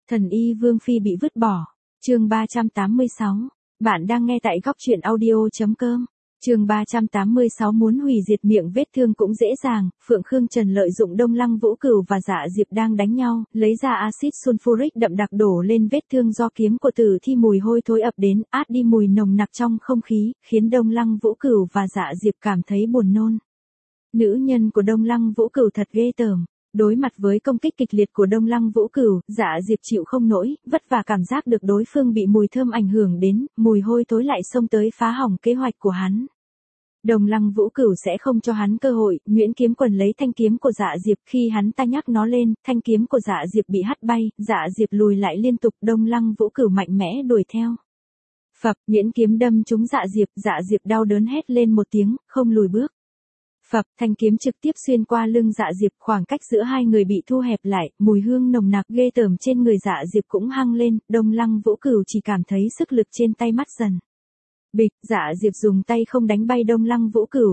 Thần y Vương Phi bị vứt bỏ. Chương 386. Bạn đang nghe tại góc truyện audio.com. Chương 386 muốn hủy diệt miệng vết thương cũng dễ dàng. Phượng Khương Trần lợi dụng Đông Lăng Vũ Cửu và Dạ Diệp đang đánh nhau, lấy ra axit sulfuric đậm đặc đổ lên vết thương do kiếm của Tử Thi, mùi hôi thối ập đến, át đi mùi nồng nặc trong không khí, khiến Đông Lăng Vũ Cửu và Dạ Diệp cảm thấy buồn nôn. Nữ nhân của Đông Lăng Vũ Cửu thật ghê tởm. Đối mặt với công kích kịch liệt của Đông Lăng Vũ Cửu, Dạ Diệp chịu không nổi, vất vả cảm giác được đối phương bị mùi thơm ảnh hưởng đến, mùi hôi thối lại xông tới phá hỏng kế hoạch của hắn. Đông Lăng Vũ Cửu sẽ không cho hắn cơ hội, nhuyễn kiếm quần lấy thanh kiếm của Dạ Diệp, khi hắn ta nhắc nó lên, thanh kiếm của Dạ Diệp bị hất bay, Dạ Diệp lùi lại liên tục, Đông Lăng Vũ Cửu mạnh mẽ đuổi theo. Phập, nhuyễn kiếm đâm trúng Dạ Diệp đau đớn hét lên một tiếng, không lùi bước. Phập, thanh kiếm trực tiếp xuyên qua lưng Dạ Diệp, khoảng cách giữa hai người bị thu hẹp lại, mùi hương nồng nặc ghê tởm trên người Dạ Diệp cũng hăng lên, Đông Lăng Vũ Cửu chỉ cảm thấy sức lực trên tay mất dần. Bịch, Dạ Diệp dùng tay không đánh bay Đông Lăng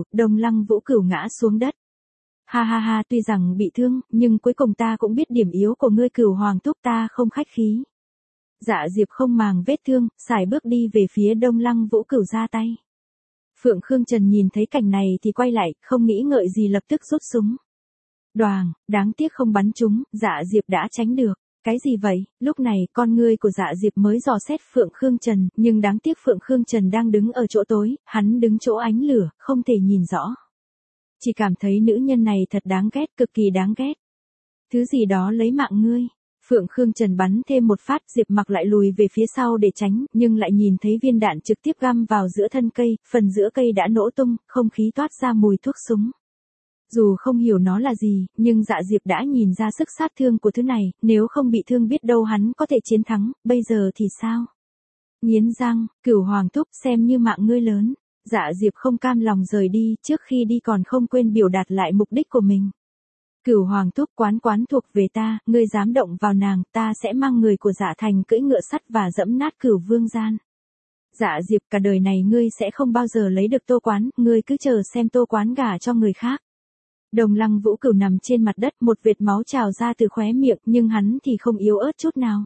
Vũ Cửu ngã xuống đất. Ha ha ha, tuy rằng bị thương, nhưng cuối cùng ta cũng biết điểm yếu của ngươi Cửu Hoàng thúc, ta không khách khí. Dạ Diệp không màng vết thương, sải bước đi về phía Đông Lăng Vũ Cửu ra tay. Phượng Khương Trần nhìn thấy cảnh này thì quay lại, không nghĩ ngợi gì lập tức rút súng. Đoàng, đáng tiếc không bắn trúng, Dạ Diệp đã tránh được. Cái gì vậy? Lúc này, con ngươi của Dạ Diệp mới dò xét Phượng Khương Trần, nhưng đáng tiếc Phượng Khương Trần đang đứng ở chỗ tối, hắn đứng chỗ ánh lửa, không thể nhìn rõ. Chỉ cảm thấy nữ nhân này thật đáng ghét, cực kỳ đáng ghét. Thứ gì đó lấy mạng ngươi. Phượng Khương Trần bắn thêm một phát, Diệp Mặc lại lùi về phía sau để tránh, nhưng lại nhìn thấy viên đạn trực tiếp găm vào giữa thân cây, phần giữa cây đã nổ tung, không khí toát ra mùi thuốc súng. Dù không hiểu nó là gì, nhưng Dạ Diệp đã nhìn ra sức sát thương của thứ này, nếu không bị thương biết đâu hắn có thể chiến thắng, bây giờ thì sao? Nghiến răng, Cửu Hoàng thúc, xem như mạng ngươi lớn. Dạ Diệp không cam lòng rời đi, trước khi đi còn không quên biểu đạt lại mục đích của mình. Cửu Hoàng thúc, quán thuộc về ta, ngươi dám động vào nàng, ta sẽ mang người của Dạ Thành cưỡi ngựa sắt và dẫm nát Cửu Vương gian. Dạ Diệp, cả đời này ngươi sẽ không bao giờ lấy được Tô Quán, ngươi cứ chờ xem Tô Quán gả cho người khác. Đông Lăng Vũ Cửu nằm trên mặt đất, một vệt máu trào ra từ khóe miệng, nhưng hắn thì không yếu ớt chút nào.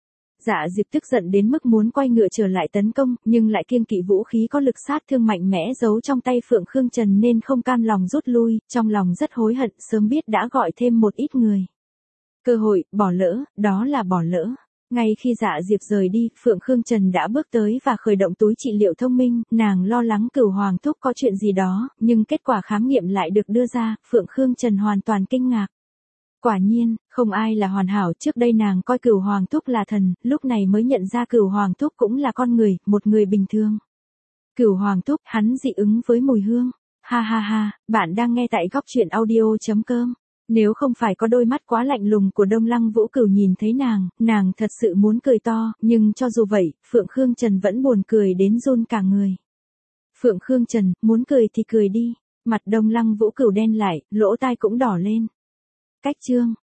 Dạ Diệp tức giận đến mức muốn quay ngựa trở lại tấn công, nhưng lại kiêng kỵ vũ khí có lực sát thương mạnh mẽ giấu trong tay Phượng Khương Trần nên không cam lòng rút lui, trong lòng rất hối hận, sớm biết đã gọi thêm một ít người. Cơ hội, bỏ lỡ, đó là bỏ lỡ. Ngay khi Dạ Diệp rời đi, Phượng Khương Trần đã bước tới và khởi động túi trị liệu thông minh, nàng lo lắng Cửu Hoàng thúc có chuyện gì đó, nhưng kết quả khám nghiệm lại được đưa ra, Phượng Khương Trần hoàn toàn kinh ngạc. Quả nhiên, không ai là hoàn hảo, trước đây nàng coi Cửu Hoàng thúc là thần, lúc này mới nhận ra Cửu Hoàng thúc cũng là con người, một người bình thường. Cửu Hoàng thúc, hắn dị ứng với mùi hương. Ha ha ha, bạn đang nghe tại góc truyện audio.com. Nếu không phải có đôi mắt quá lạnh lùng của Đông Lăng Vũ Cửu nhìn thấy nàng thật sự muốn cười to, nhưng cho dù vậy, Phượng Khương Trần vẫn buồn cười đến run cả người. Phượng Khương Trần, muốn cười thì cười đi. Mặt Đông Lăng Vũ Cửu đen lại, lỗ tai cũng đỏ lên. Cách chương